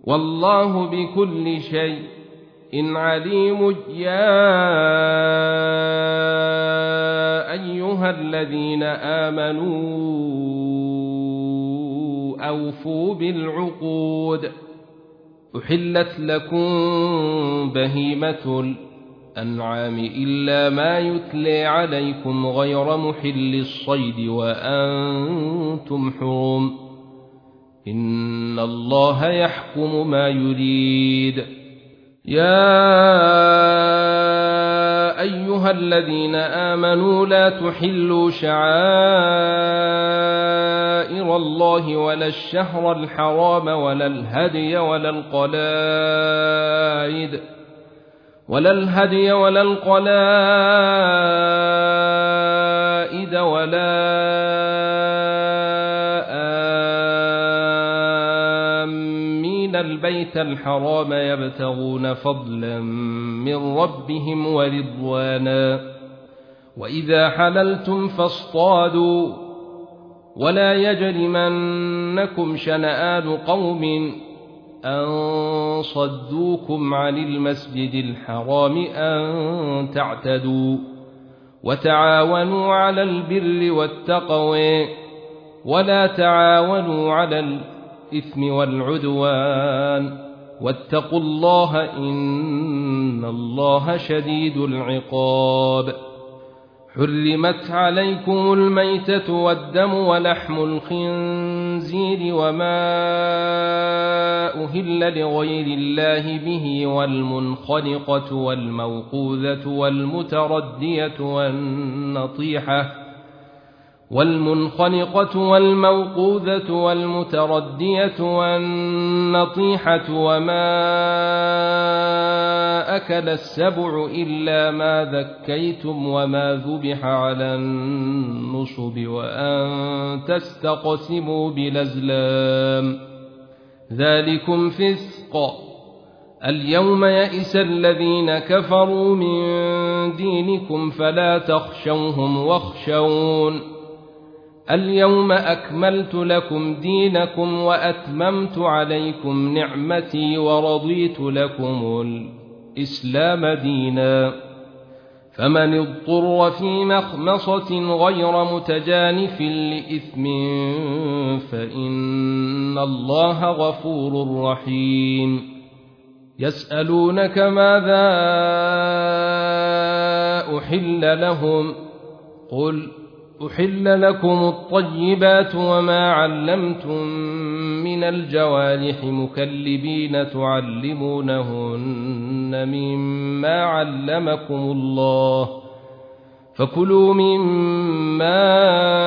والله بكل شيء عليم. يا أيها الذين آمنوا أوفوا بالعقود. أحلت لكم بهيمة الأنعام إلا ما يتلى عليكم غير محل الصيد وأنتم حرم، إن الله يحكم ما يريد. يا أيها الذين آمنوا لا تحلوا شعائر الله ولا الشهر الحرام ولا الهدي ولا القلائد ولا آمين البيت الحرام يبتغون فضلا من ربهم ورضوانا. وإذا حللتم فاصطادوا ولا يجرمنكم شنآن قوم أن صدوكم عن المسجد الحرام أن تعتدوا. وتعاونوا على البر والتقوى ولا تعاونوا على الإثم والعدوان، واتقوا الله إن الله شديد العقاب. حرمت عليكم الميتة والدم ولحم الخنزير وما أهل لغير الله به والمنخنقة والموقوذة والمتردية والنطيحة وما أكل السبع إلا ما ذكيتم وما ذبح على النصب وأن تستقسموا بالأزلام، ذلكم فسق. اليوم يئس الذين كفروا من دينكم فلا تخشوهم واخشون. اليوم أكملت لكم دينكم وأتممت عليكم نعمتي ورضيت لكم الإسلام دينا. فمن اضطر في مخمصة غير متجانف لإثم فإن الله غفور رحيم. يسألونك ماذا أحل لهم؟ قل أحل لكم الطيبات وما علمتم من الجوارح مكلبين تعلمونهن مما علمكم الله، فكلوا مما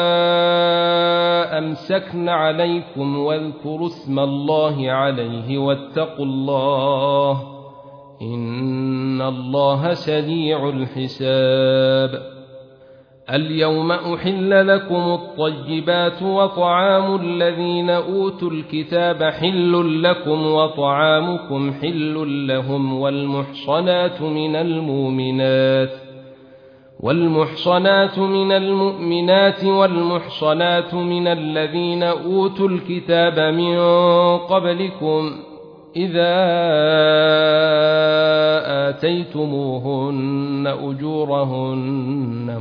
أمسكن عليكم واذكروا اسم الله عليه واتقوا الله إن الله سريع الحساب. اليوم أحل لكم الطيبات وطعام الذين أوتوا الكتاب حل لكم وطعامكم حل لهم والمحصنات من المؤمنات والمحصنات من الذين أوتوا الكتاب من قبلكم إذا آتيتموهن أجورهن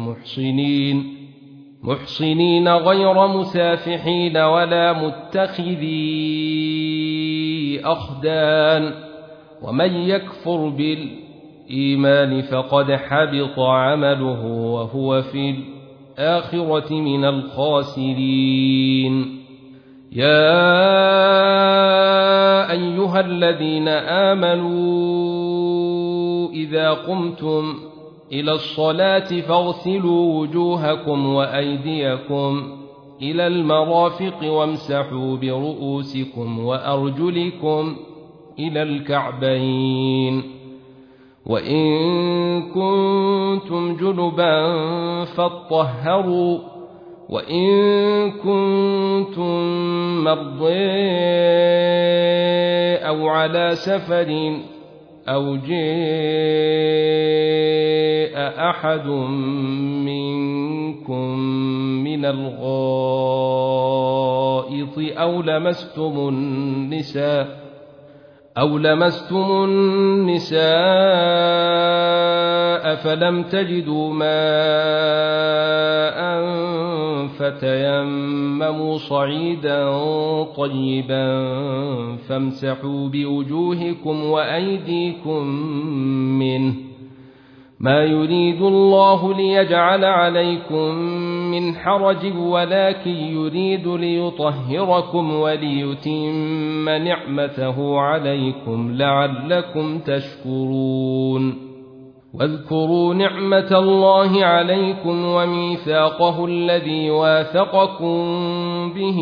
محصنين غير مسافحين ولا متخذي أخدان، ومن يكفر بالإيمان فقد حبط عمله وهو في الآخرة من الخاسرين. يا أيها الذين آمنوا إذا قمتم إلى الصلاة فاغسلوا وجوهكم وأيديكم إلى المرافق وامسحوا برؤوسكم وأرجلكم إلى الكعبين، وإن كنتم جنبا فاطهروا، وإن كنتم مرضى أو على سفر أو جاء أحد منكم من الغائط أو لمستم النساء أو لمستم النساء فلم تجدوا ماء فتيمموا صعيدا طيبا فامسحوا بوجوهكم وأيديكم منه ما يريد الله ليجعل عليكم من حرج ولكن يريد ليطهركم وليتم نعمته عليكم لعلكم تشكرون واذكروا نعمة الله عليكم وميثاقه الذي واثقكم به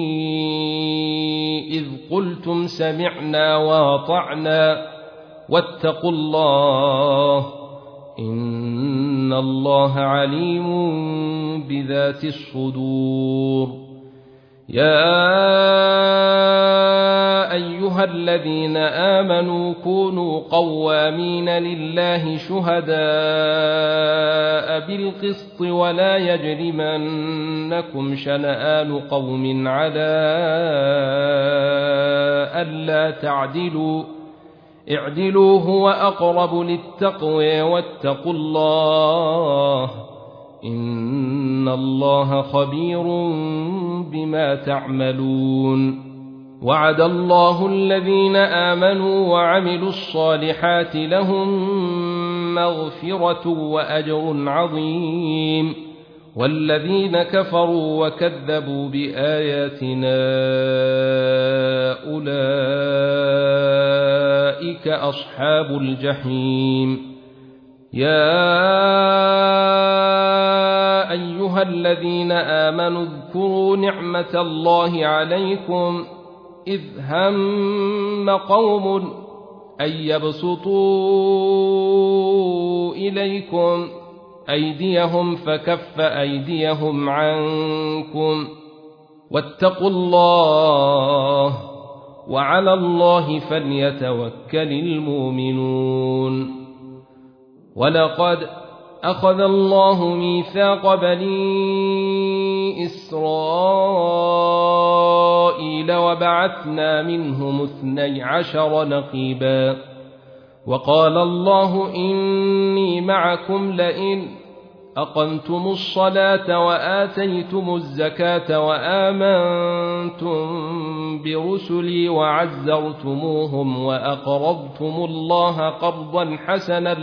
إذ قلتم سمعنا واطعنا واتقوا الله إن الله عليم بذات الصدور يا أيها الذين آمنوا كونوا قوامين لله شهداء بالقسط ولا يجرمنكم شنآن قوم على ألا تعدلوا اعدلوا هو أقرب للتقوى واتقوا الله إن الله خبير بما تعملون وعد الله الذين آمنوا وعملوا الصالحات لهم مغفرة وأجر عظيم والذين كفروا وكذبوا بآياتنا أولئك أصحاب الجحيم يا أيها الذين آمنوا اذكروا نعمة الله عليكم إذ هم قوم أن يبسطوا إليكم أيديهم فكف أيديهم عنكم واتقوا الله وعلى الله فليتوكل المؤمنون ولقد أخذ الله ميثاق بني إسرائيل وبعثنا منهم 12 نقيبا وقال الله إني معكم لئن أقمتم الصلاة وآتيتم الزكاة وآمنتم برسلي وعزرتموهم وأقرضتم الله قرضا حسنا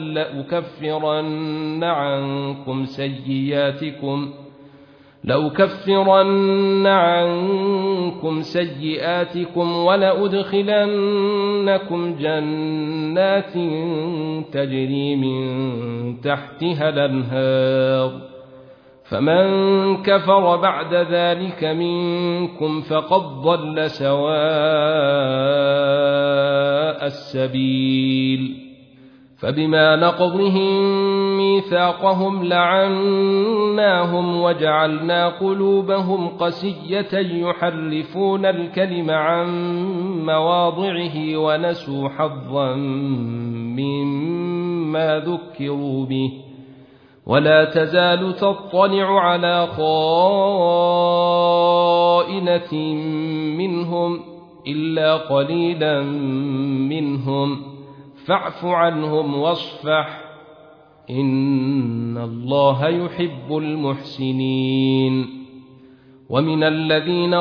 لأكفرن عنكم سيئاتكم ولأدخلنكم جنات تجري من تحتها الأنهار فمن كفر بعد ذلك منكم فقد ضل سواء السبيل فبما نقضهم ميثاقهم لعناهم وجعلنا قلوبهم قسية يحرفون الكلم عن مواضعه ونسوا حظا مما ذكروا به ولا تزال تطلع على خائنة منهم إلا قليلا منهم فاعف عنهم واصفح إن الله يحب المحسنين ومن الذين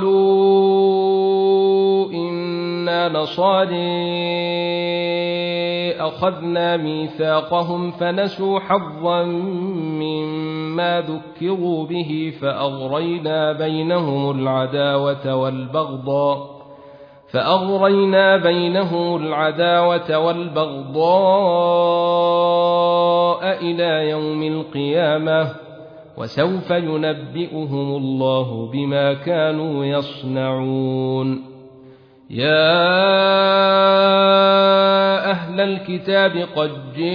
قالوا إنا نصارى أخذنا ميثاقهم فنسوا حظا مما ذكروا به فأغرينا بينهم العداوة والبغضاء إلى يوم القيامة وسوف ينبئهم الله بما كانوا يصنعون يا أهل الكتاب قد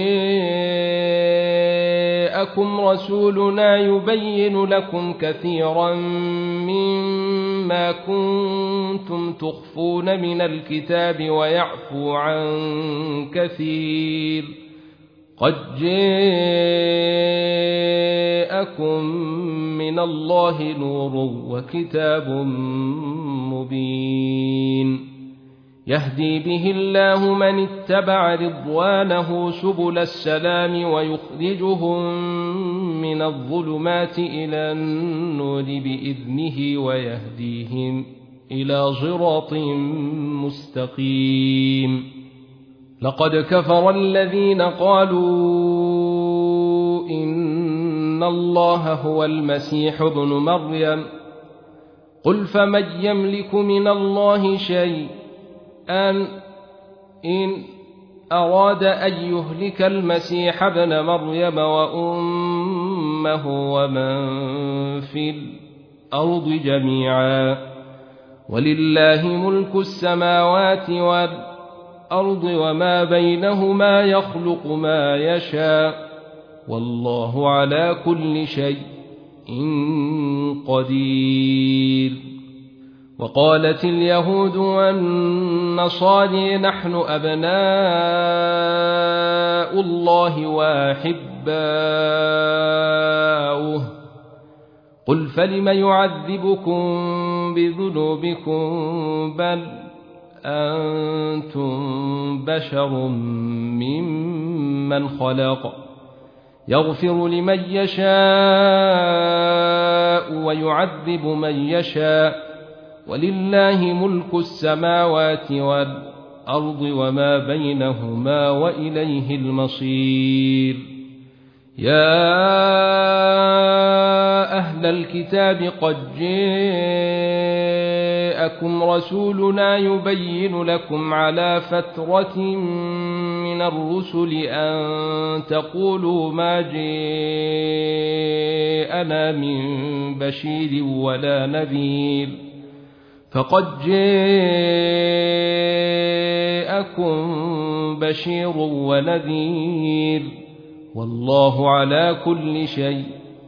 جاءكم رسولنا يبين لكم كثيرا مما كنتم تخفون من الكتاب ويعفو عن كثير قد جاءكم من الله نور وكتاب مبين يهدي به الله من اتبع رضوانه سبل السلام ويخرجهم من الظلمات إلى النور بإذنه ويهديهم إلى صراط مستقيم. لقد كفر الذين قالوا إن الله هو المسيح ابن مريم قل فمن يملك من الله شيئا إن أراد أن يهلك المسيح ابن مريم وأمه ومن في الأرض جميعا ولله ملك السماوات والأرض وما بينهما يخلق ما يشاء والله على كل شيء قدير. وقالت اليهود والنصارى نحن أبناء الله وأحباؤه قل فلم يعذبكم بذنوبكم بل أنتم بشر ممن خلق يغفر لمن يشاء ويعذب من يشاء ولله ملك السماوات والأرض وما بينهما وإليه المصير. يا أهل الكتاب قد جاءكم رسولنا يبين لكم على فترة من الرسل أن تقولوا ما جاءنا من بشير ولا نذير فقد جاءكم بشير ونذير والله على كل شيء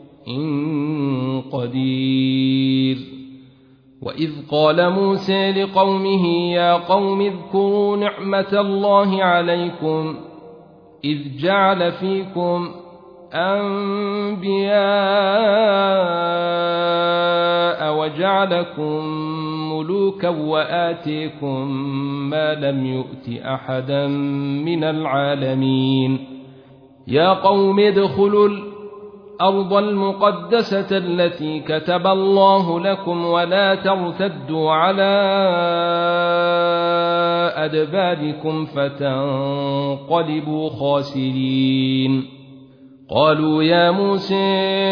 قدير. وإذ قال موسى لقومه يا قوم اذكروا نعمة الله عليكم إذ جعل فيكم أنبياء وجعلكم ملوكا وآتيكم ما لم يؤت أحدا من العالمين. يا قوم ادخلوا الأرض المقدسة التي كتب الله لكم ولا ترتدوا على أدباركم فتنقلبوا خاسرين. قالوا يا موسى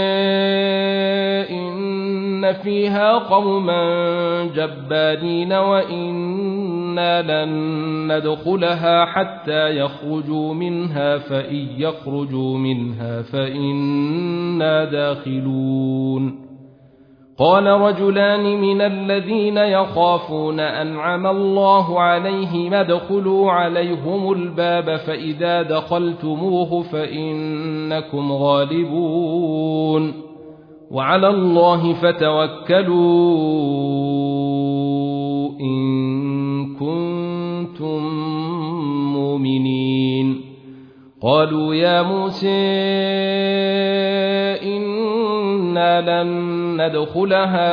إن فيها قوما جبارين وإنا لن ندخلها حتى يخرجوا منها فإن يخرجوا منها فإنا داخلون. قال رجلان من الذين يخافون أنعم الله عليهم ادخلوا عليهم الباب فإذا دخلتموه فإنكم غالبون وعلى الله فتوكلوا إن كنتم مؤمنين. قالوا يا موسى إنا لن ندخلها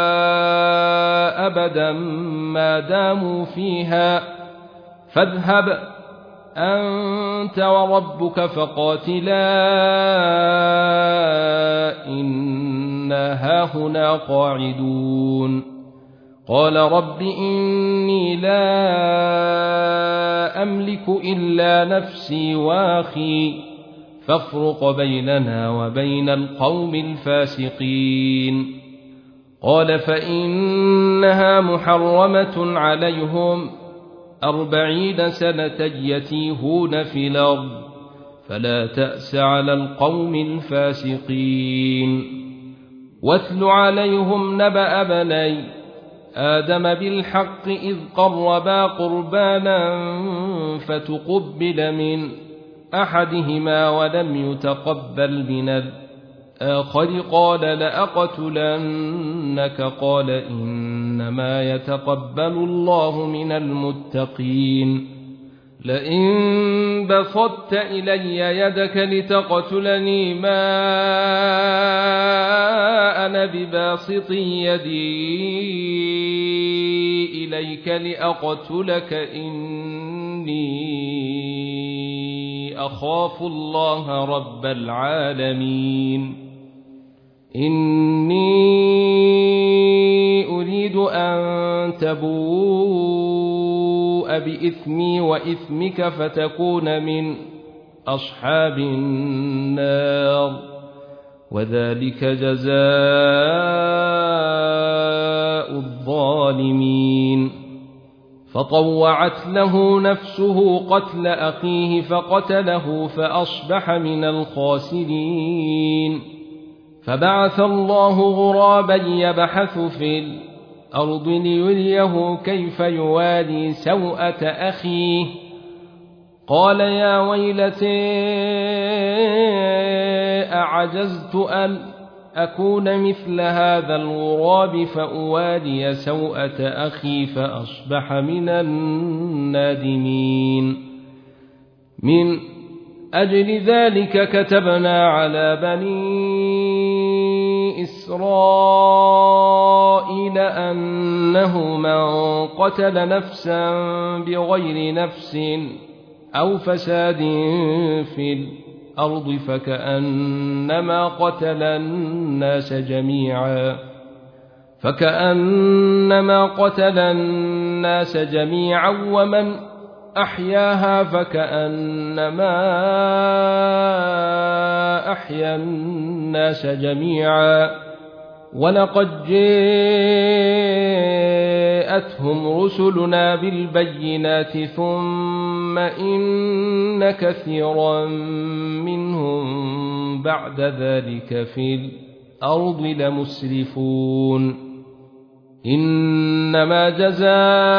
أبدا ما داموا فيها فاذهب أنت وربك فقاتلا إنا هاهنا قاعدون. قال رب إني لا أملك إلا نفسي وأخي فافرق بيننا وبين القوم الفاسقين. قال فإنها محرمة عليهم 40 سنة يتيهون في الأرض فلا تأس على القوم الفاسقين. واتل عليهم نبأ بني آدم بالحق إذ قربا قربانا فتقبل من أحدهما ولم يتقبل من الآخر قال لأقتلنك قال إنما يتقبل الله من المتقين. لئن بسطت إلي يدك لتقتلني ما أنا بباسط يدي إليك لأقتلك إني أخاف الله رب العالمين إني أريد أن تبوء بإثمي وإثمك فتكون من أصحاب النار وذلك جزاء الظالمين فطوعت له نفسه قتل أخيه فقتله فأصبح من الخاسرين فبعث الله غرابا يبحث في الأرض ليريه كيف يواري سوءة أخيه قال يا ويلتي أعجزت أن أكون مثل هذا الغراب فأواري سوءة أخي فأصبح من النادمين من أجل ذلك كتبنا على بني إسرائيل أنه من قتل نفسا بغير نفس أو فساد في الأرض فكأنما قتل الناس جميعا ومن أحياها فكأنما أحيا الناس جميعا ولقد جاءتهم رسلنا بالبينات ثم إن كثيرا منهم بعد ذلك في الأرض لمسرفون إنما جزاء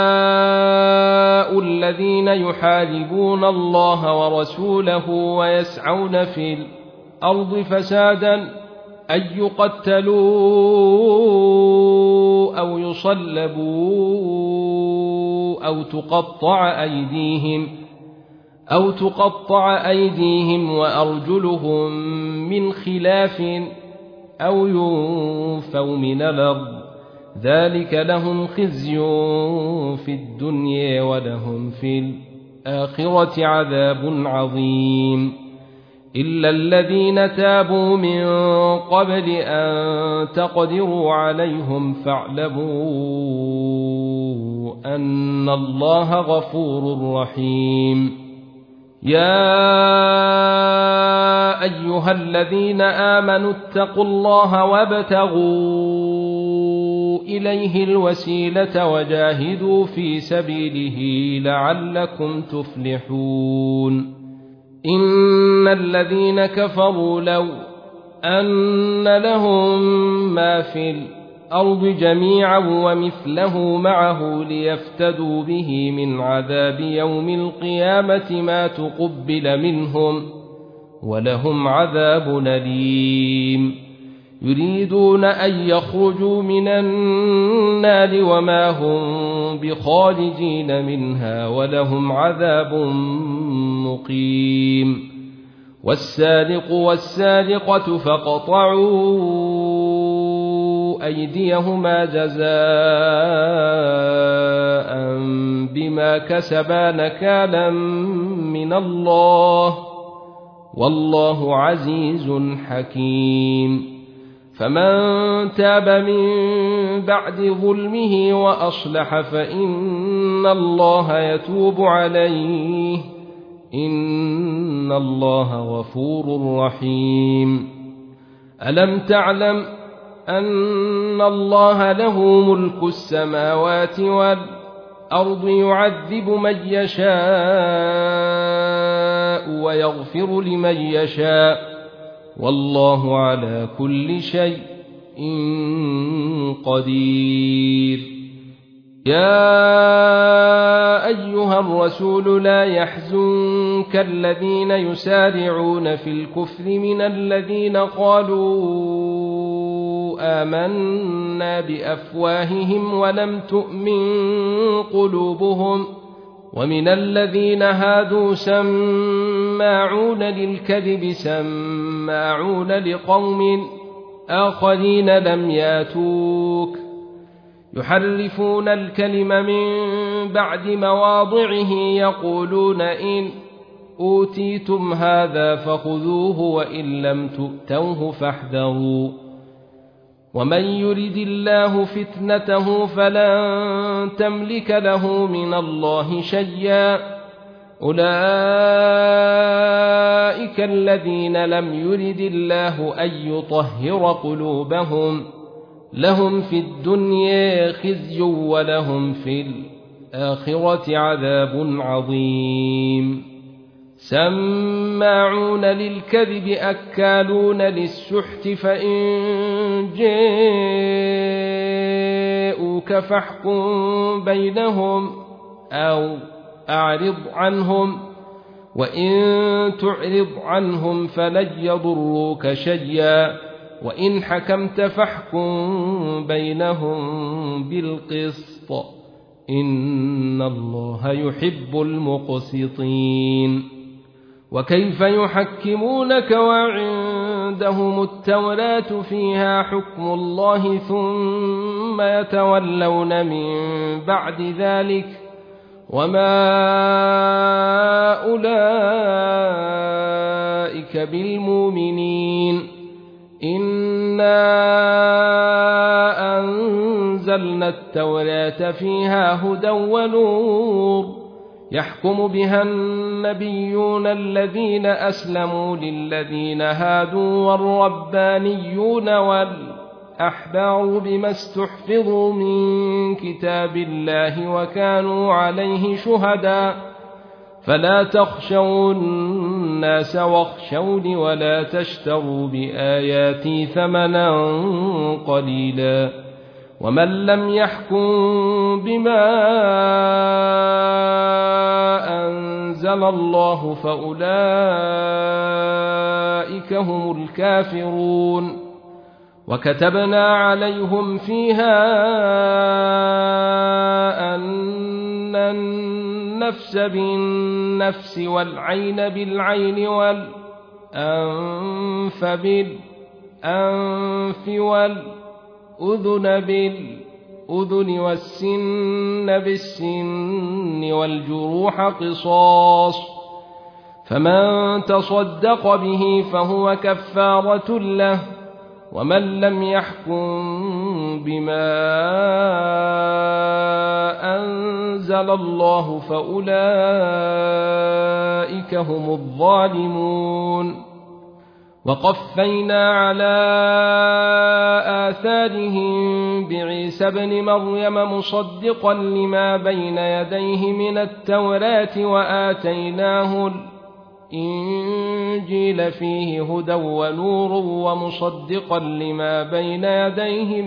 الذين يحاربون الله ورسوله ويسعون في الأرض فسادا أن يقتلوا أو يصلبوا أو تقطع أيديهم وأرجلهم من خلاف أو ينفوا من الأرض ذلك لهم خزي في الدنيا ولهم في الآخرة عذاب عظيم إلا الذين تابوا من قبل أن تقدروا عليهم فاعلموا أن الله غفور رحيم يا أيها الذين آمنوا اتقوا الله وابتغوا إليه الوسيلة وجاهدوا في سبيله لعلكم تفلحون إن الذين كفروا لو أن لهم ما في الأرض جميعا ومثله معه ليفتدوا به من عذاب يوم القيامة ما تقبل منهم ولهم عذاب أليم يريدون أن يخرجوا من النار وما هم بخارجين منها ولهم عذاب مقيم والسارق والسارقة فاقطعوا أيديهما جزاء بما كسبا نكالا من الله والله عزيز حكيم فمن تاب من بعد ظلمه وأصلح فإن الله يتوب عليه إن الله غفور رحيم ألم تعلم أن الله له ملك السماوات والأرض يعذب من يشاء ويغفر لمن يشاء والله على كل شيء قدير يا أيها الرسول لا يحزنك الذين يسارعون في الكفر من الذين قالوا آمنا بأفواههم ولم تؤمن قلوبهم ومن الذين هادوا سماعون للكذب سماعون لقوم آخرين لم ياتوك يحرفون الكلم من بعد مواضعه يقولون إن أوتيتم هذا فخذوه وإن لم تؤتوه فاحذروا ومن يرد الله فتنته فلن تملك له من الله شيئا أولئك الذين لم يرد الله أن يطهر قلوبهم لهم في الدنيا خزي ولهم في الآخرة عذاب عظيم سماعون للكذب أكالون للسحت فإن جاءوك فاحكم بينهم أو أعرض عنهم وإن تعرض عنهم فلن يضروك شيئا وإن حكمت فاحكم بينهم بالقسط إن الله يحب المقسطين وكيف يحكمونك وعندهم التوراة فيها حكم الله ثم يتولون من بعد ذلك وما أولئك بالمؤمنين إنا أنزلنا التوراة فيها هدى ونور يحكم بها النبيون الذين أسلموا للذين هادوا والربانيون والأحبار بما استحفظوا من كتاب الله وكانوا عليه شهداء فلا تخشوا الناس واخشوني ولا تشتروا بآياتي ثمنا قليلا ومن لم يحكم بما أنزل الله فأولئك هم الكافرون وكتبنا عليهم فيها أن النفس بالنفس والعين بالعين والأنف بالأنف والأذن بالأذن والسن بالسن والجروح قصاص فمن تصدق به فهو كفارة له ومن لم يحكم بما أنزل الله فأولئك هم الظالمون وقفينا على آثارهم بعيسى ابن مريم مصدقا لما بين يديه من التوراة وآتيناه الإنجيل فيه هدى ونور ومصدقا لما بين يديه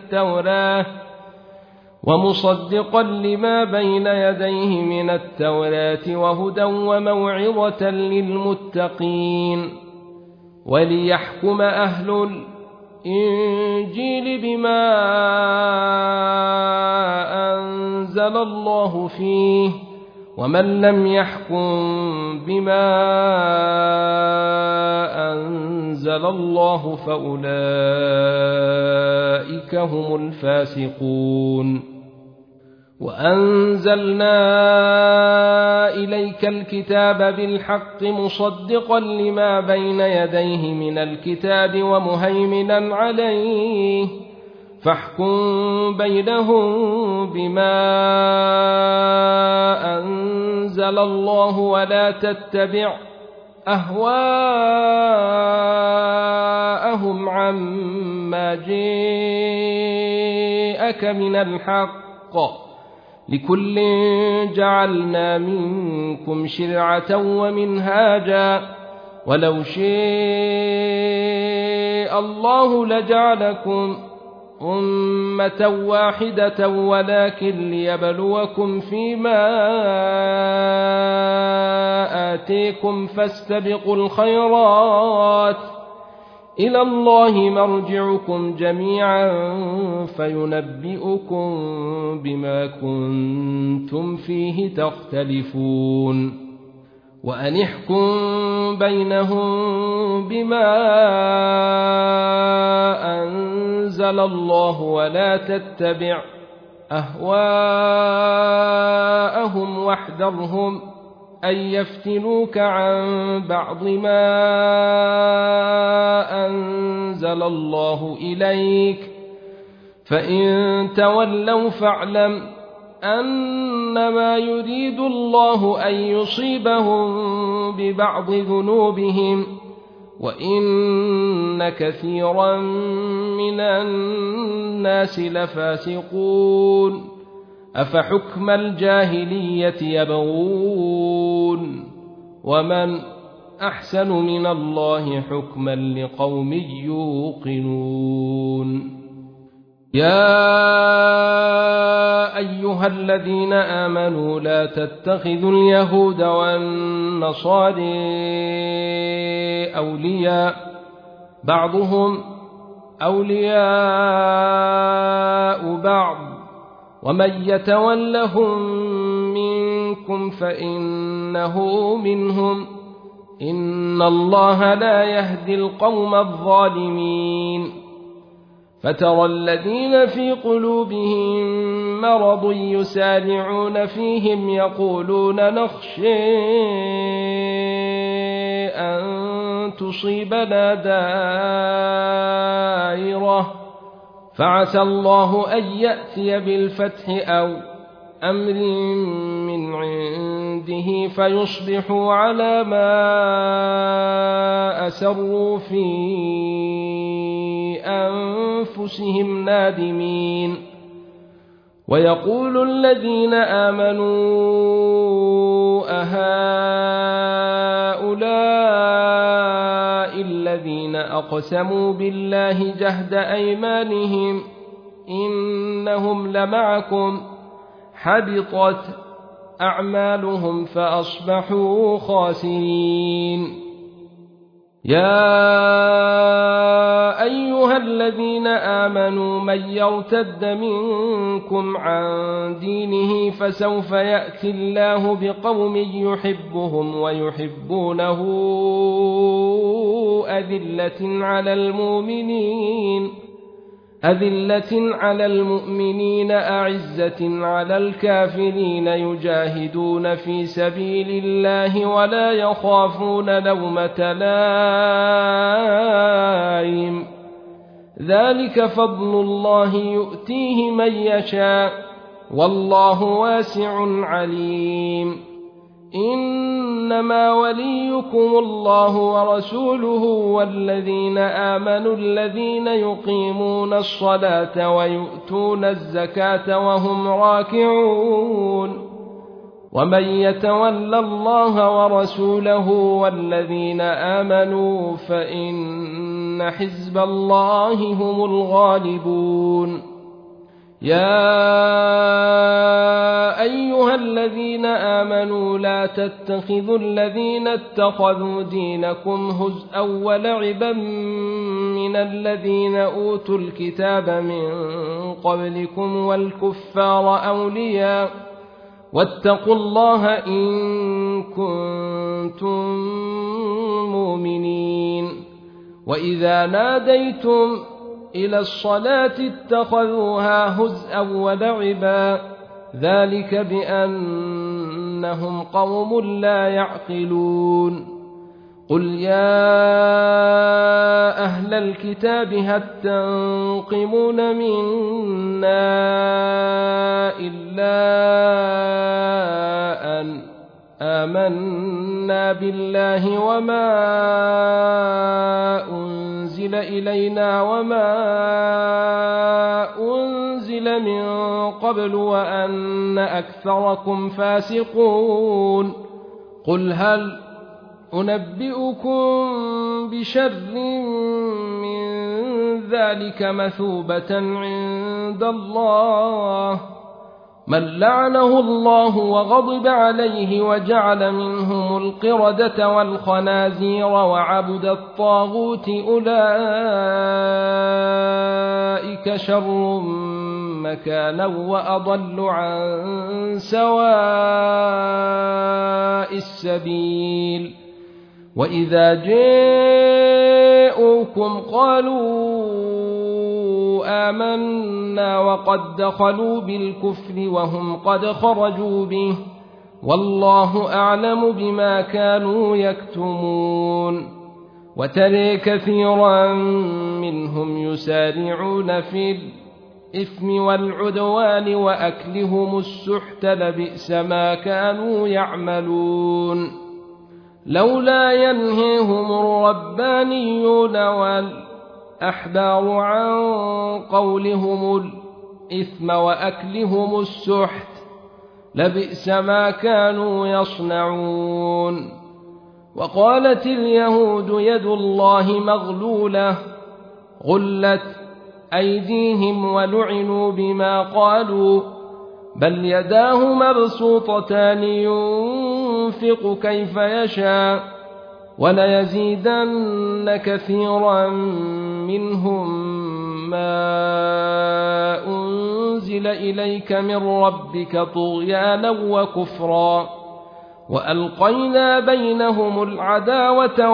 من التوراة وهدى وموعظة للمتقين وليحكم أهل الإنجيل بما أنزل الله فيه ومن لم يحكم بما أنزل الله فأولئك هم الفاسقون وأنزلنا إليك الكتاب بالحق مصدقا لما بين يديه من الكتاب ومهيمنا عليه فاحكم بينهم بما أنزل الله ولا تتبع أهواءهم عما جاءك من الحق لكل جعلنا منكم شرعة ومنهاجا ولو شاء الله لجعلكم أمة واحدة ولكن ليبلوكم فيما آتيكم فاستبقوا الخيرات إلى الله مرجعكم جميعا فينبئكم بما كنتم فيه تختلفون وأن احكم بينهم بما أنزل الله ولا تتبع أهواءهم واحذرهم أن يفتنوك عن بعض ما أنزل الله إليك فإن تولوا فاعلم أنما يريد الله أن يصيبهم ببعض ذنوبهم وإن كثيرا من الناس لفاسقون أفحكم الجاهلية يبغون ومن أحسن من الله حكما لقوم يوقنون يا أيها الذين آمنوا لا تتخذوا اليهود والنصارى أولياء بعضهم أولياء بعض ومن يتولهم منكم فإنه منهم إن الله لا يهدي القوم الظالمين فترى الذين في قلوبهم مرض يسارعون فيهم يقولون نخشى أن تصيبنا دائرة فعسى الله أن يأتي بالفتح أو أمر من عنده فيصبحوا على ما أسروا في أنفسهم نادمين ويقول الذين آمنوا أهؤلاء الذين أقسموا بالله جهد أيمانهم إنهم لمعكم حبطت أعمالهم فأصبحوا خاسرين يا أيها الذين آمنوا من يرتد منكم عن دينه فسوف يأتي الله بقوم يحبهم ويحبونه أذلة على المؤمنين أعزة على الكافرين يجاهدون في سبيل الله ولا يخافون لومة لائم ذلك فضل الله يؤتيه من يشاء والله واسع عليم إنما وليكم الله ورسوله والذين آمنوا الذين يقيمون الصلاة ويؤتون الزكاة وهم راكعون ومن يتول الله ورسوله والذين آمنوا فإن حزب الله هم الغالبون يا أيها الذين آمنوا لا تتخذوا الذين اتخذوا دينكم هزءا ولعبا من الذين أوتوا الكتاب من قبلكم والكفار أولياء واتقوا الله إن كنتم مؤمنين وإذا ناديتم إلى الصلاة اتخذوها هزءا ولعبا ذلك بأنهم قوم لا يعقلون قل يا أهل الكتاب هل تنقمون منا إلا أن آمنا بالله وما أنزل إلينا وما أنزل من قبل وأن أكثركم فاسقون قل هل أنبئكم بشر من ذلك مثوبة عند الله من لعنه الله وغضب عليه وجعل منهم القردة والخنازير وعبد الطاغوت أولئك شر مكانا وأضل عن سواء السبيل وإذا جاءوكم قالوا آمنا الجنة وقد دخلوا بالكفر وهم قد خرجوا به والله أعلم بما كانوا يكتمون وترى كثيرا منهم يسارعون في الإثم والعدوان وأكلهم السحت لبئس ما كانوا يعملون لولا ينهيهم الربانيون والأحبار عن قولهم الإثم وأكلهم السحت لبئس ما كانوا يصنعون وقالت اليهود يد الله مغلولة غلت أيديهم ولعنوا بما قالوا بل يداه مبسوطتان ينفق كيف يشاء وليزيدن كثيرا منهم ما أنزل إليك من ربك طغيانا وكفرا وألقينا بينهم العداوة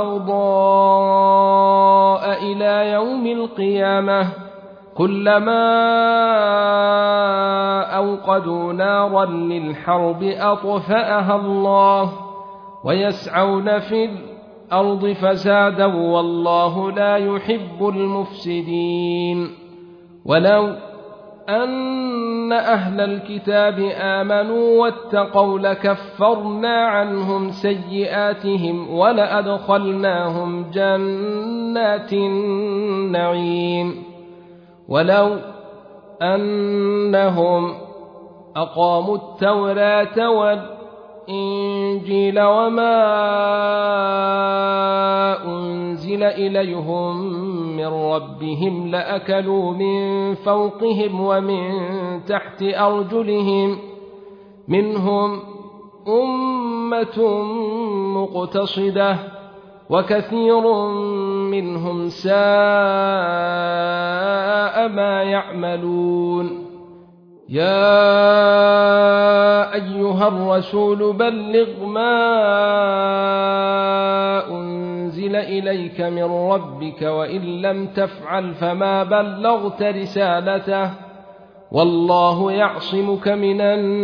والبغضاء إلى يوم القيامة كلما أوقدوا نارا للحرب أطفأها الله ويسعون في الأرض فسادا والله لا يحب المفسدين ولو أن أهل الكتاب آمنوا واتقوا لكفرنا عنهم سيئاتهم ولأدخلناهم جنات النعيم ولو أنهم أقاموا التوراة والإنجيل وما أنزل إليهم من ربهم لأكلوا من فوقهم ومن تحت أرجلهم منهم أمة مقتصدة وكثير منهم ساء ما يعملون يا أيها الرسول بلغ ما أنزل إليك من ربك وإن لم تفعل فما بلغت رسالته والله يعصمك من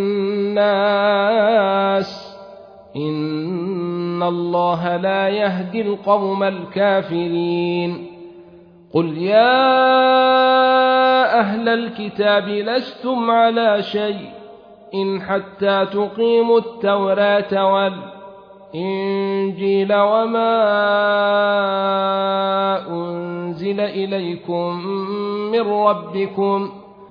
الناس إن الله لا يهدي القوم الكافرين قل يا أهل الكتاب لستم على شيء إن حتى تقيموا التوراة والإنجيل وما أنزل إليكم من ربكم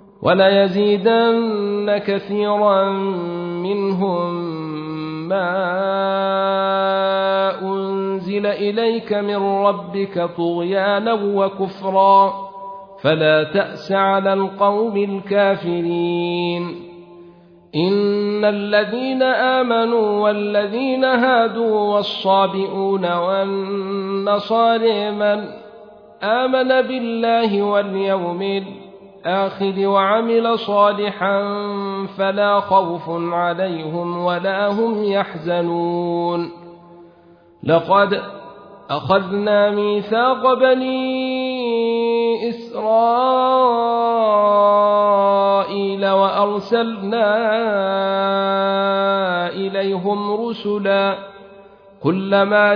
وليزيدن كثيرا منهم ما أنزل إليك من ربك طغيانا وكفرا فلا تأس على القوم الكافرين إن الذين آمنوا والذين هادوا والصابئون والنصارى من آمن بالله واليوم الآخر وعمل صالحا فلا خوف عليهم ولا هم يحزنون لقد أخذنا ميثاق بني إسرائيل وأرسلنا إليهم رسلا كلما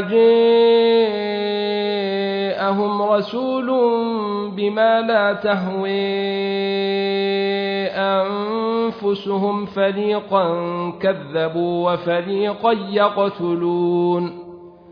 جاءهم رسول بما لا تهوي أنفسهم فريقا كذبوا وفريقا يقتلون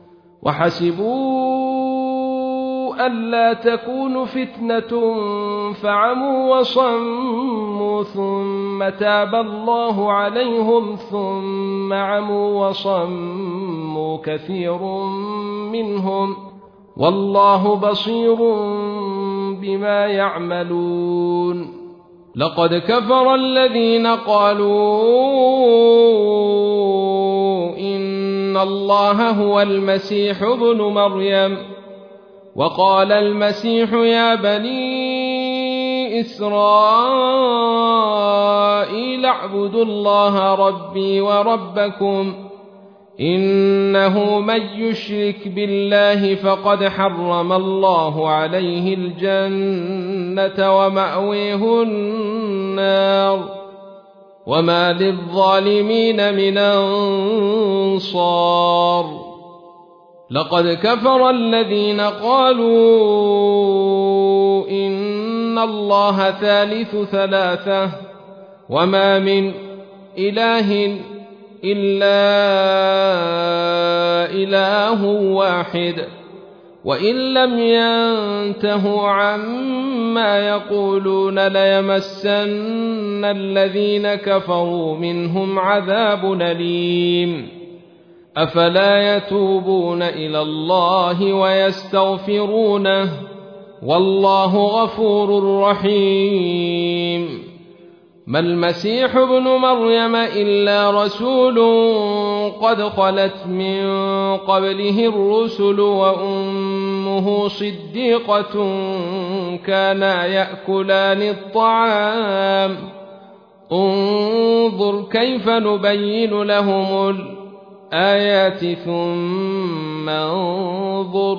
وحسبوا ألا تكون فتنة فعموا وصموا ثم تاب الله عليهم ثم عموا وصموا كثير منهم والله بصير بما يعملون لقد كفر الذين قالوا إن الله هو المسيح ابن مريم وقال المسيح يا بني إسرائيل اعبدوا الله ربي وربكم إنه من يشرك بالله فقد حرم الله عليه الجنة ومأويه النار وما للظالمين من أنصار لقد كفر الذين قالوا إن الله ثالث ثلاثة وما من إله إلا إله واحد وإن لم ينتهوا عما يقولون ليمسن الذين كفروا منهم عذاب أليم أفلا يتوبون إلى الله ويستغفرونه والله غفور رحيم ما المسيح ابن مريم إلا رسول قد خلت من قبله الرسل وأمه صديقة كانا يأكلان الطعام انظر كيف نبين لهم الآيات ثم انظر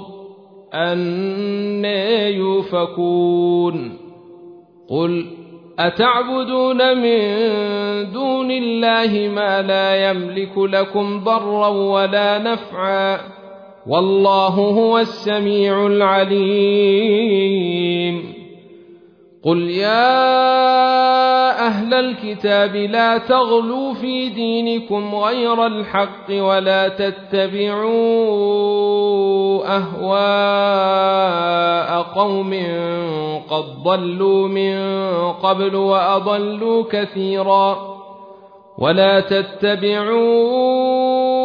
أنى يؤفكون قل أتعبدون من دون الله ما لا يملك لكم ضرا ولا نفعا والله هو السميع العليم قل يا أهل الكتاب لا تغلوا في دينكم غير الحق ولا تتبعوا أهواء قوم قد ضلوا من قبل وأضلوا كثيرا ولا تتبعوا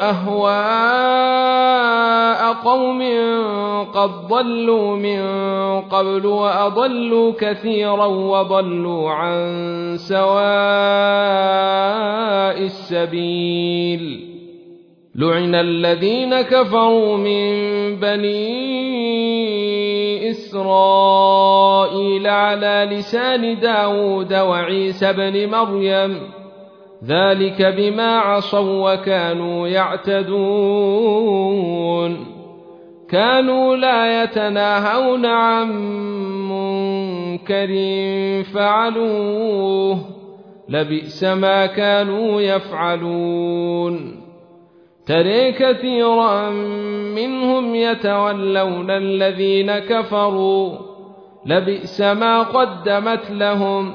أهواء قوم قد ضلوا من قبل وأضلوا كثيرا وضلوا عن سواء السبيل لعن الذين كفروا من بني إسرائيل على لسان داود وعيسى بن مريم ذلك بما عصوا وكانوا يعتدون كانوا لا يتناهون عن منكر فعلوه لبئس ما كانوا يفعلون ترى كثيرا منهم يتولون الذين كفروا لبئس ما قدمت لهم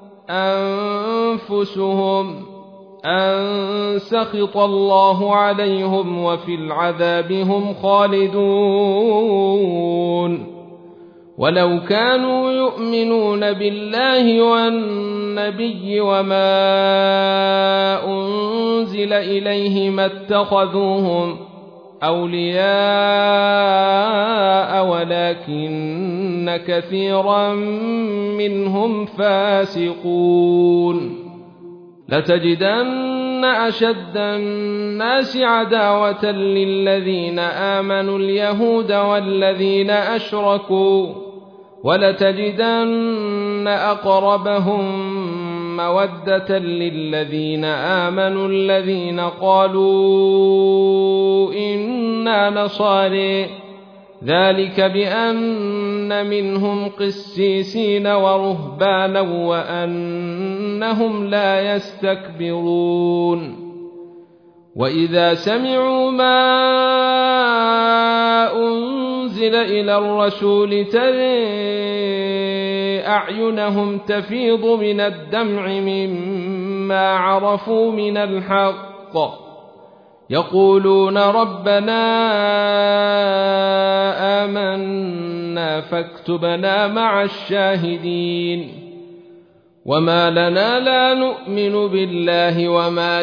أنفسهم أن سخط الله عليهم وفي العذاب هم خالدون ولو كانوا يؤمنون بالله والنبي وما أنزل إليه ما اتخذوهم أولياء ولكن كثيرا منهم فاسقون لتجدن أشد الناس عداوة للذين آمنوا اليهود والذين أشركوا ولتجدن أقربهم مودة للذين آمنوا الذين قالوا إنا نصارى ذلك بأن منهم قسيسين ورهبانا وأنهم لا يستكبرون وإذا سمعوا ما أنزل إلى الرسول ترى أعينهم تفيض من الدمع مما عرفوا من الحق يقولون ربنا آمنا فاكتبنا مع الشاهدين وما لنا لا نؤمن بالله وما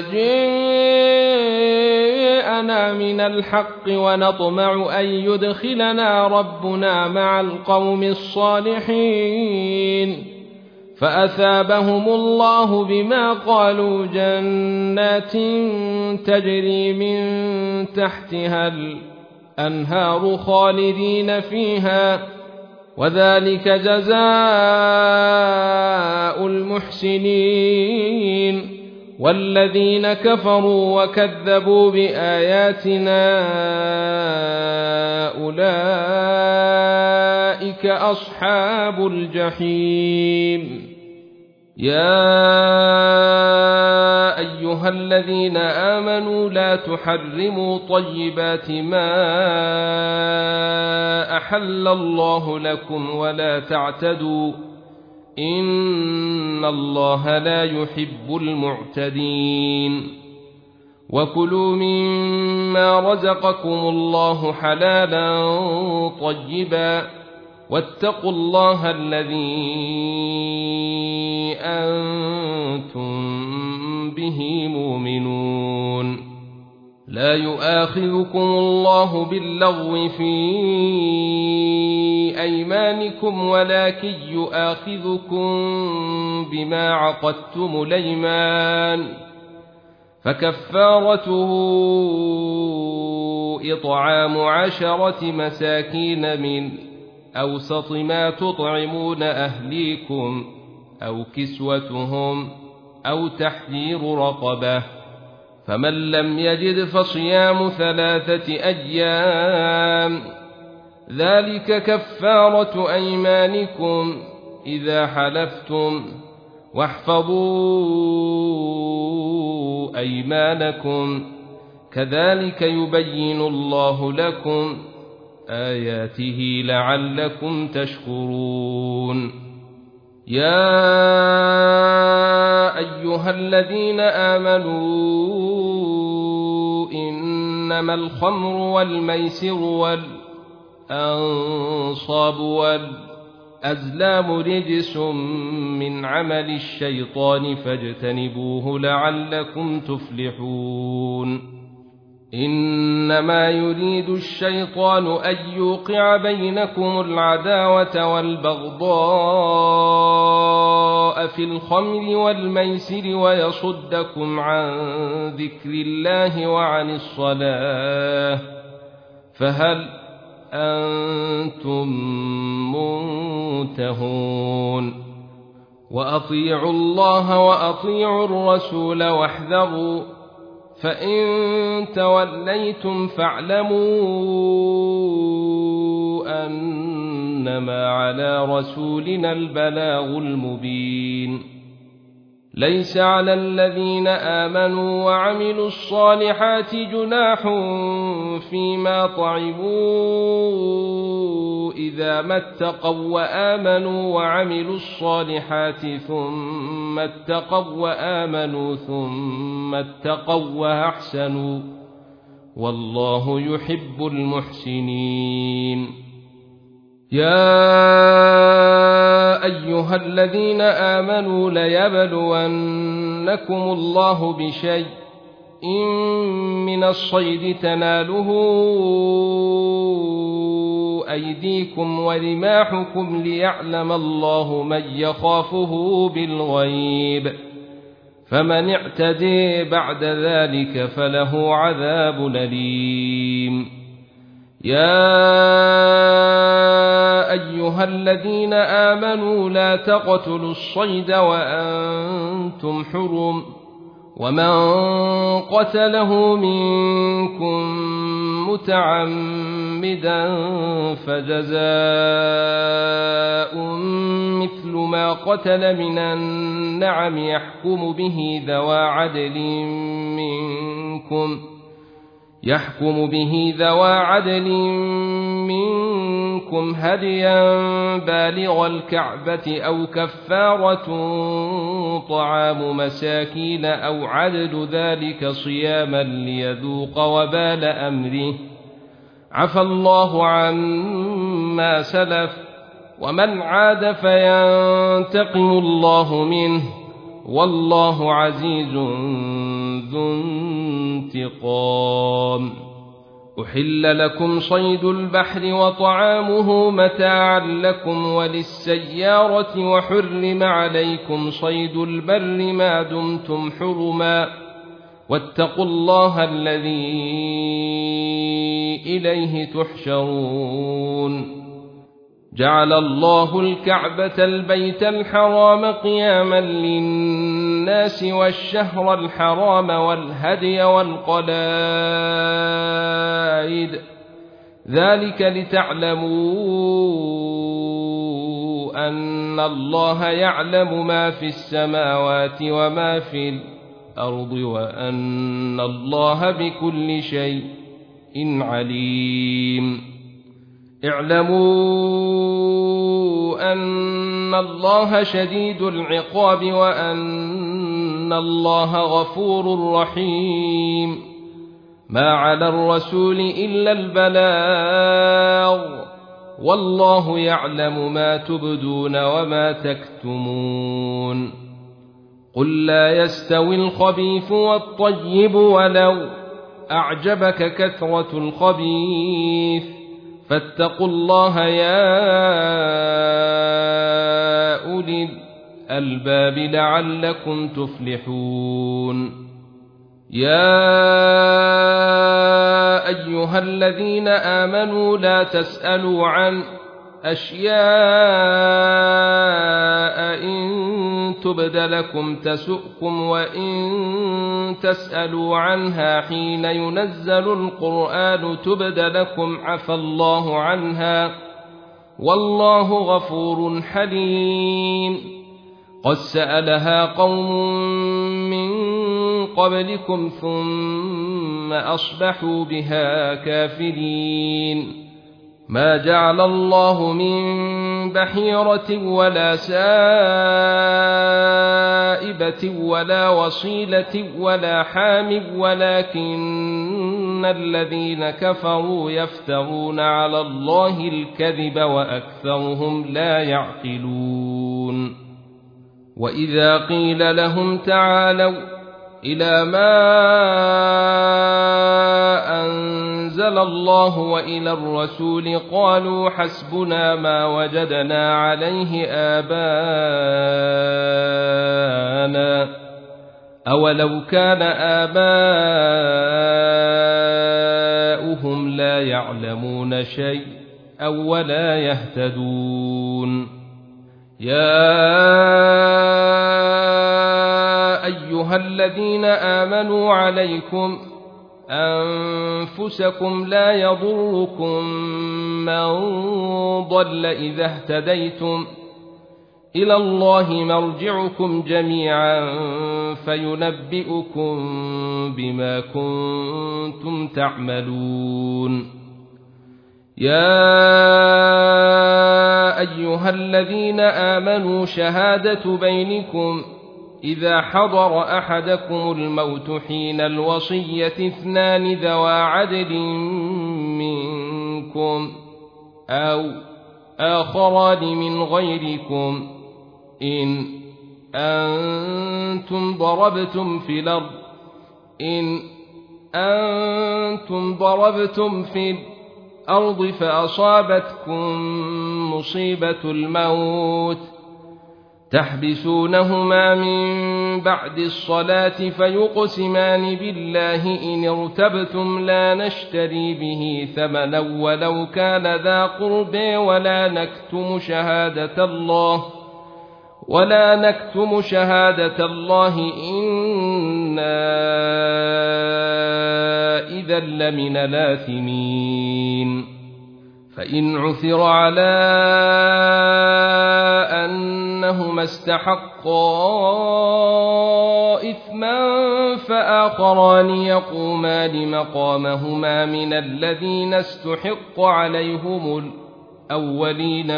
جاءنا من الحق ونطمع أن يدخلنا ربنا مع القوم الصالحين فأثابهم الله بما قالوا جنات تجري من تحتها الأنهار خالدين فيها وذلك جزاء المحسنين والذين كفروا وكذبوا بآياتنا أولئك أصحاب الجحيم يا أيها الذين آمنوا لا تحرموا طيبات ما أحل الله لكم ولا تعتدوا إن الله لا يحب المعتدين وكلوا مما رزقكم الله حلالا طيبا واتقوا الله الذي أنتم به مؤمنون لا يؤاخذكم الله باللغو في أيمانكم ولكن يؤاخذكم بما عقدتم الأيمان فكفارته إطعام 10 مساكين من أوسط ما تطعمون أهليكم أو كسوتهم أو تحرير رقبة فمن لم يجد فصيام 3 أيام ذلك كفارة أيمانكم إذا حلفتم واحفظوا أيمانكم كذلك يبين الله لكم آياته لعلكم تشكرون يا أيها الذين آمنوا إنما الخمر والميسر والأنصاب والأزلام رجس من عمل الشيطان فاجتنبوه لعلكم تفلحون إنما يريد الشيطان أن يوقع بينكم العداوة والبغضاء في الخمر والميسر ويصدكم عن ذكر الله وعن الصلاة فهل أنتم منتهون وأطيعوا الله وأطيعوا الرسول واحذروا فإن توليتم فاعلموا أنما على رسولنا البلاغ المبين ليس على الذين آمنوا وعملوا الصالحات جناح فيما طعموا إذا ما اتقوا وآمنوا وعملوا الصالحات ثم اتقوا وآمنوا ثم اتقوا وأحسنوا والله يحب المحسنين يا أيها الذين آمنوا ليبلونكم الله بشيء من الصيد تناله أيديكم ورماحكم ليعلم الله من يخافه بالغيب فمن اعتدي بعد ذلك فله عذاب أليم يا أيها الذين آمنوا لا تقتلوا الصيد وأنتم حرم ومن قتله منكم متعمدا فجزاء مثل ما قتل من النعم يحكم به ذوى عدل منكم هديا بالغ الكعبة أو كفارة طعام مساكين أو عدل ذلك صياما ليذوق وبال أمره عفى الله عما سلف ومن عاد فينتقم الله منه والله عزيز ذو انتقام أحل لكم صيد البحر وطعامه متاعا لكم وللسيارة وحرم عليكم صيد البر ما دمتم حرما واتقوا الله الذي إليه تحشرون جعل الله الكعبة البيت الحرام قياما للناس الناس والشهر الحرام والهدي والقلائد ذلك لتعلموا أن الله يعلم ما في السماوات وما في الأرض وأن الله بكل شيء عليم. اعلموا أن الله شديد العقاب وأن الله غفور رحيم. ما على الرسول إلا البلاغ والله يعلم ما تبدون وما تكتمون. قل لا يستوي الخبيث والطيب ولو أعجبك كثرة الخبيث فاتقوا الله يا أولي الألباب لعلكم تفلحون. يا أيها الذين آمنوا لا تسألوا عن أشياء إن تبد لكم تسؤكم وإن تسألوا عنها حين ينزل القرآن تبد لكم عفى الله عنها والله غفور حليم. قد سألها قوم من قبلكم ثم أصبحوا بها كافرين. ما جعل الله من بحيرة ولا سائبة ولا وصيلة ولا حام ولكن الذين كفروا يفترون على الله الكذب وأكثرهم لا يعقلون. وإذا قيل لهم تعالوا إلى ما أنزل الله وإلى الرسول قالوا حسبنا ما وجدنا عليه آباءنا أولو كان آباؤهم لا يعلمون شيئا ولا يهتدون. يا أيها الذين آمنوا عليكم أنفسكم لا يضركم من ضل إذا اهتديتم إلى الله مرجعكم جميعا فينبئكم بما كنتم تعملون. يا أيها الذين آمنوا شهادة بينكم إذا حضر أحدكم الموت حين الوصية اثنان ذوى عدل منكم أو آخران من غيركم إن أنتم ضربتم في الأرض فأصابتكم مصيبة الموت تحبسونهما من بعد الصلاة فيقسمان بالله إن ارتبتم لا نشتري به ثمنا ولو كان ذا قرب ولا نكتم شهادة الله إنا إذا لمن الآثمين. فإن عثر على أنهما استحقا إثما فآخران يقومان مقامهما من الذين استحق عليهم الأولين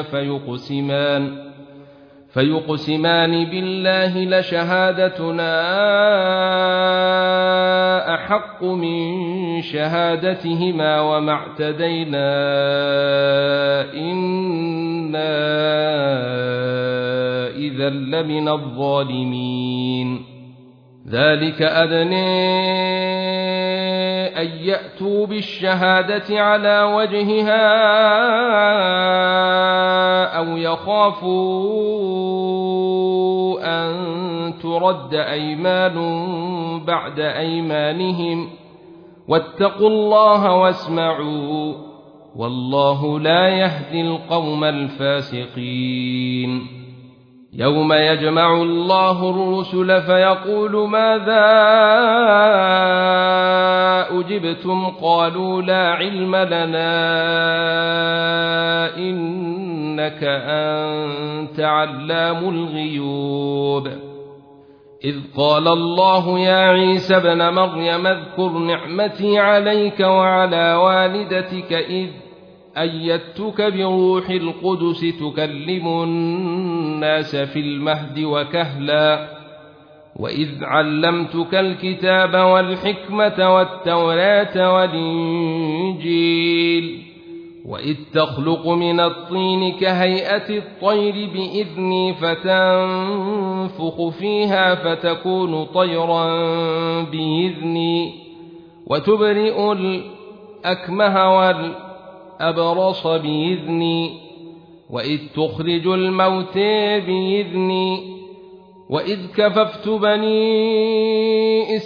فيقسمان بالله لشهادتنا أحق من شهادتهما وما اعتدينا إنا إذا لمن الظالمين. ذلك أدنى أن يأتوا بالشهادة على وجهها أو يخافوا أن ترد أيمان بعد أيمانهم واتقوا الله واسمعوا والله لا يهدي القوم الفاسقين. يوم يجمع الله الرسل فيقول ماذا أجبتم قالوا لا علم لنا إنك أنت علام الغيوب إذ قال الله يا عيسى ابن مريم اذكر نعمتي عليك وعلى والدتك إذ أيدتك بروح القدس تكلم الناس في المهد وكهلا وإذ علمتك الكتاب والحكمة والتوراة والإنجيل وإذ تخلق من الطين كهيئة الطير بإذني فتنفخ فيها فتكون طيرا بإذني وتبرئ الأكمه والأبرص بإذني وإذ تخرج الموتى بإذني وإذ كففت بني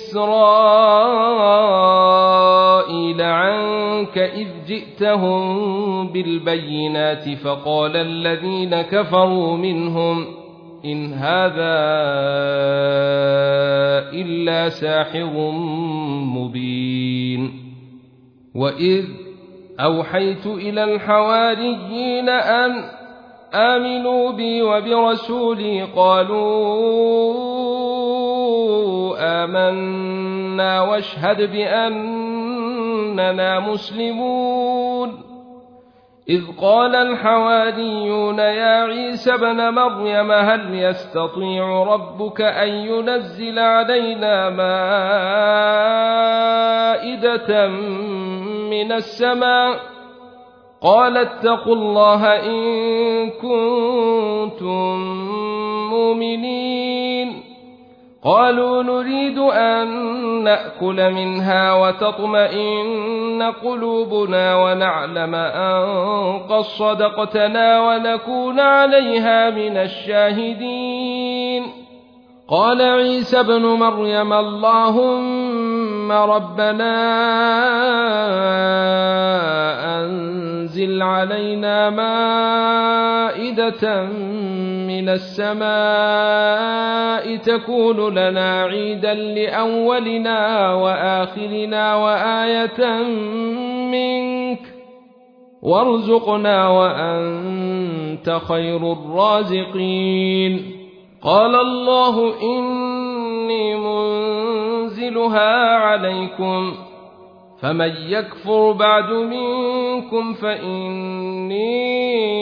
إسرائيل عنك إذ جئتهم بالبينات فقال الذين كفروا منهم إن هذا إلا ساحر مبين وإذ أوحيت إلى الحواريين أن آمنوا بي وبرسولي قالوا آمنا واشهد بأننا مسلمون إذ قال الحواريون يا عيسى ابن مريم هل يستطيع ربك أن ينزل علينا مائدة من السماء قال اتقوا الله إن كنتم مؤمنين قالوا نريد أن نأكل منها وتطمئن قلوبنا ونعلم أن قد صدقتنا ونكون عليها من الشاهدين قال عيسى ابن مريم اللهم ربنا أنزل علينا مائدة من السماء تكون لنا عيدا لأولنا وآخرنا وآية منك وارزقنا وأنت خير الرازقين قال الله إني منزلها عليكم فمن يكفر بعد منكم فإني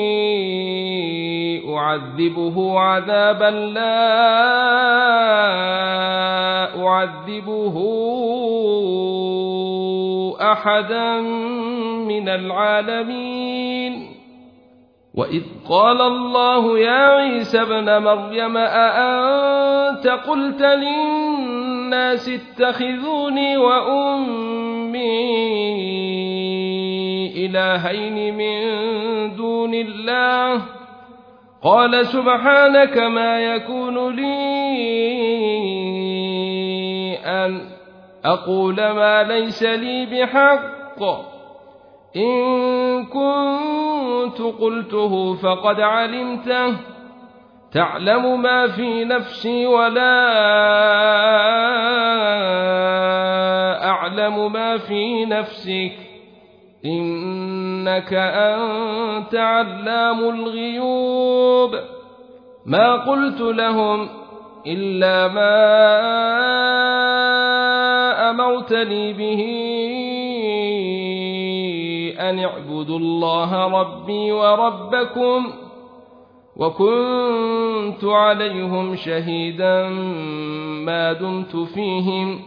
أعذبه عذابا لا أعذبه أحدا من العالمين وإذ قال الله يا عيسى ابن مريم أأنت قلت للناس اتخذوني وأمي إلهين من دون الله قال سبحانك ما يكون لي أن أقول ما ليس لي بحق إن كنت قلته فقد علمته تعلم ما في نفسي ولا أعلم ما في نفسك إنك أنت علام الغيوب ما قلت لهم إلا ما أمرتني به أن اعبدوا الله ربي وربكم وكنت عليهم شهيدا ما دمت فيهم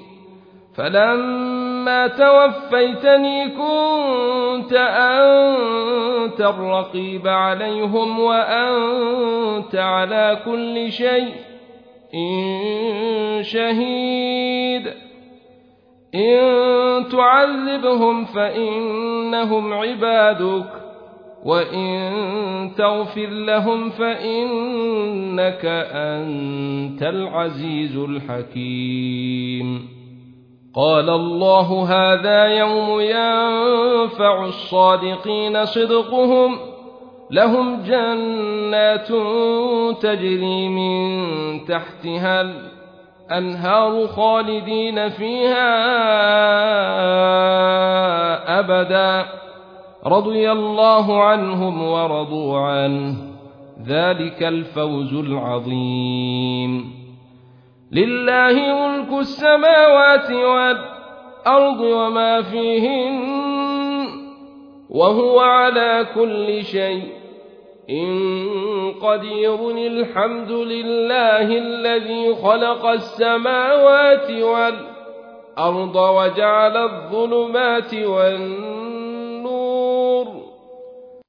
فلما توفيتني كنت أنت الرقيب عليهم وأنت على كل شيء شهيد إن تعذبهم فإنهم عبادك وإن تغفر لهم فإنك أنت العزيز الحكيم قال الله هذا يوم ينفع الصادقين صدقهم لهم جنات تجري من تحتها الأنهار خالدين فيها أبدا رضي الله عنهم ورضوا عنه ذلك الفوز العظيم لله ملك السماوات والأرض وما فيهن وهو على كل شيء قدير الحمد لله الذي خلق السماوات والأرض وجعل الظلمات والنور